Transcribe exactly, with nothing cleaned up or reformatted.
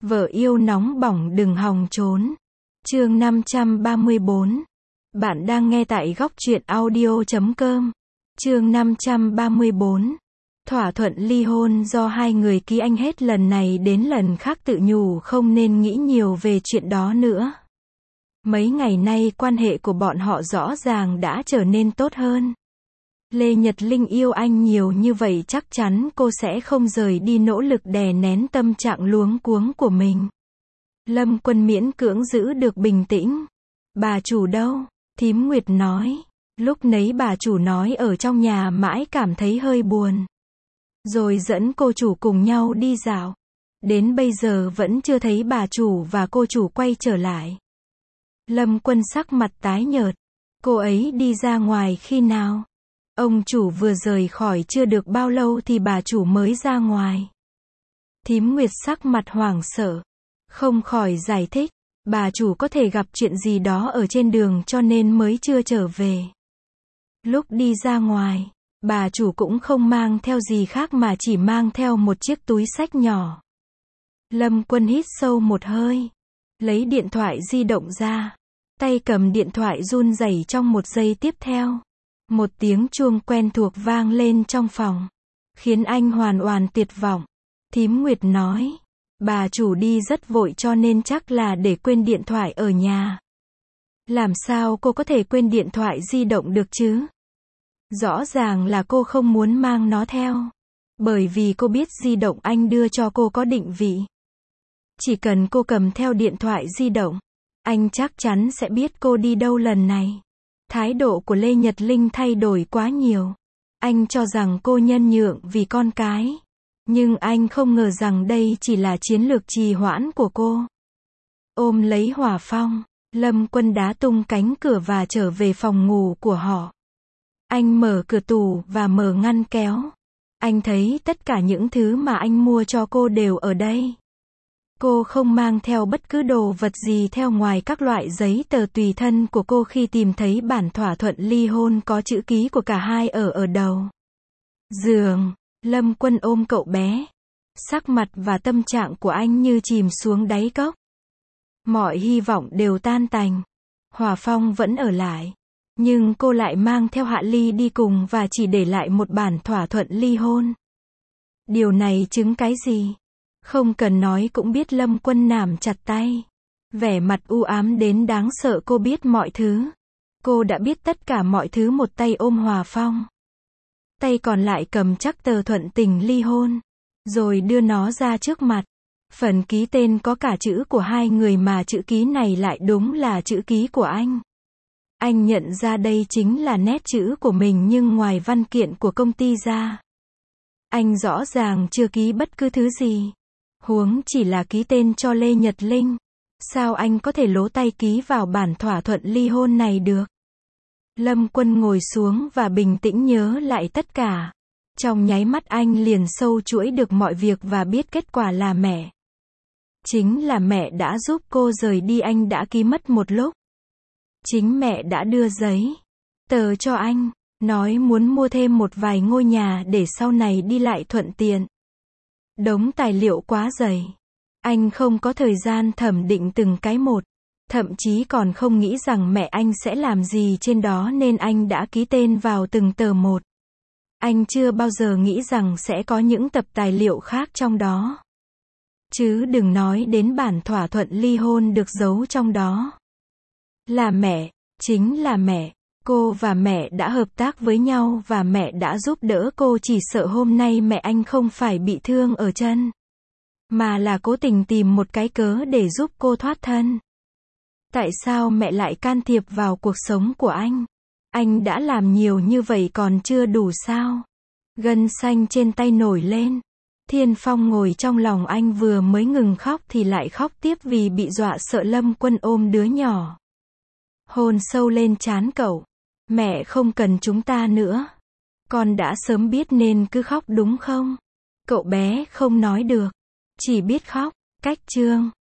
Vợ yêu nóng bỏng đừng hòng trốn. Chương năm trăm ba mươi bốn. Bạn đang nghe tại góc truyện audio chấm com. Chương năm trăm ba mươi bốn. Thỏa thuận ly hôn do hai người ký, anh hết lần này đến lần khác tự nhủ không nên nghĩ nhiều về chuyện đó nữa. Mấy ngày nay quan hệ của bọn họ rõ ràng đã trở nên tốt hơn. Lê Nhật Linh yêu anh nhiều như vậy, chắc chắn cô sẽ không rời đi nỗ lực đè nén tâm trạng luống cuống của mình. Lâm Quân miễn cưỡng giữ được bình tĩnh. Bà chủ đâu? Thím Nguyệt nói. Lúc nấy bà chủ nói ở trong nhà mãi cảm thấy hơi buồn. Rồi dẫn cô chủ cùng nhau đi dạo. Đến bây giờ vẫn chưa thấy bà chủ và cô chủ quay trở lại. Lâm Quân sắc mặt tái nhợt. Cô ấy đi ra ngoài khi nào? Ông chủ vừa rời khỏi chưa được bao lâu thì bà chủ mới ra ngoài. Thím Nguyệt sắc mặt hoảng sợ. Không khỏi giải thích. Bà chủ có thể gặp chuyện gì đó ở trên đường cho nên mới chưa trở về. Lúc đi ra ngoài, bà chủ cũng không mang theo gì khác mà chỉ mang theo một chiếc túi xách nhỏ. Lâm Quân hít sâu một hơi. Lấy điện thoại di động ra. Tay cầm điện thoại run rẩy trong một giây tiếp theo. Một tiếng chuông quen thuộc vang lên trong phòng. Khiến anh hoàn toàn tuyệt vọng. Thím Nguyệt nói. Bà chủ đi rất vội cho nên chắc là để quên điện thoại ở nhà. Làm sao cô có thể quên điện thoại di động được chứ? Rõ ràng là cô không muốn mang nó theo. Bởi vì cô biết di động anh đưa cho cô có định vị. Chỉ cần cô cầm theo điện thoại di động, anh chắc chắn sẽ biết cô đi đâu lần này. Thái độ của Lê Nhật Linh thay đổi quá nhiều. Anh cho rằng cô nhân nhượng vì con cái. Nhưng anh không ngờ rằng đây chỉ là chiến lược trì hoãn của cô. Ôm lấy Hỏa Phong, Lâm Quân đá tung cánh cửa và trở về phòng ngủ của họ. Anh mở cửa tủ và mở ngăn kéo. Anh thấy tất cả những thứ mà anh mua cho cô đều ở đây. Cô không mang theo bất cứ đồ vật gì theo ngoài các loại giấy tờ tùy thân của cô khi tìm thấy bản thỏa thuận ly hôn có chữ ký của cả hai ở ở đầu. Giường, Lâm Quân ôm cậu bé. Sắc mặt và tâm trạng của anh như chìm xuống đáy cốc. Mọi hy vọng đều tan tành. Hỏa Phong vẫn ở lại. Nhưng cô lại mang theo Hạ Ly đi cùng và chỉ để lại một bản thỏa thuận ly hôn. Điều này chứng cái gì? Không cần nói cũng biết Lâm Quân nắm chặt tay. Vẻ mặt u ám đến đáng sợ, cô biết mọi thứ. Cô đã biết tất cả mọi thứ, một tay ôm Hỏa Phong. Tay còn lại cầm chắc tờ thuận tình ly hôn. Rồi đưa nó ra trước mặt. Phần ký tên có cả chữ của hai người mà chữ ký này lại đúng là chữ ký của anh. Anh nhận ra đây chính là nét chữ của mình nhưng ngoài văn kiện của công ty ra. Anh rõ ràng chưa ký bất cứ thứ gì. Huống chỉ là ký tên cho Lê Nhật Linh. Sao anh có thể lố tay ký vào bản thỏa thuận ly hôn này được? Lâm Quân ngồi xuống và bình tĩnh nhớ lại tất cả. Trong nháy mắt anh liền sâu chuỗi được mọi việc và biết kết quả là mẹ. Chính là mẹ đã giúp cô rời đi, anh đã ký mất một lúc. Chính mẹ đã đưa giấy tờ cho anh, nói muốn mua thêm một vài ngôi nhà để sau này đi lại thuận tiện. Đống tài liệu quá dày. Anh không có thời gian thẩm định từng cái một. Thậm chí còn không nghĩ rằng mẹ anh sẽ làm gì trên đó nên anh đã ký tên vào từng tờ một. Anh chưa bao giờ nghĩ rằng sẽ có những tập tài liệu khác trong đó. Chứ đừng nói đến bản thỏa thuận ly hôn được giấu trong đó. Là mẹ, chính là mẹ. Cô và mẹ đã hợp tác với nhau và mẹ đã giúp đỡ cô, chỉ sợ hôm nay mẹ anh không phải bị thương ở chân. Mà là cố tình tìm một cái cớ để giúp cô thoát thân. Tại sao mẹ lại can thiệp vào cuộc sống của anh? Anh đã làm nhiều như vậy còn chưa đủ sao? Gân xanh trên tay nổi lên. Thiên Phong ngồi trong lòng anh vừa mới ngừng khóc thì lại khóc tiếp vì bị dọa sợ. Lâm Quân ôm đứa nhỏ. Hôn sâu lên trán cậu. Mẹ không cần chúng ta nữa. Con đã sớm biết nên cứ khóc đúng không? Cậu bé không nói được. Chỉ biết khóc. Cách chương.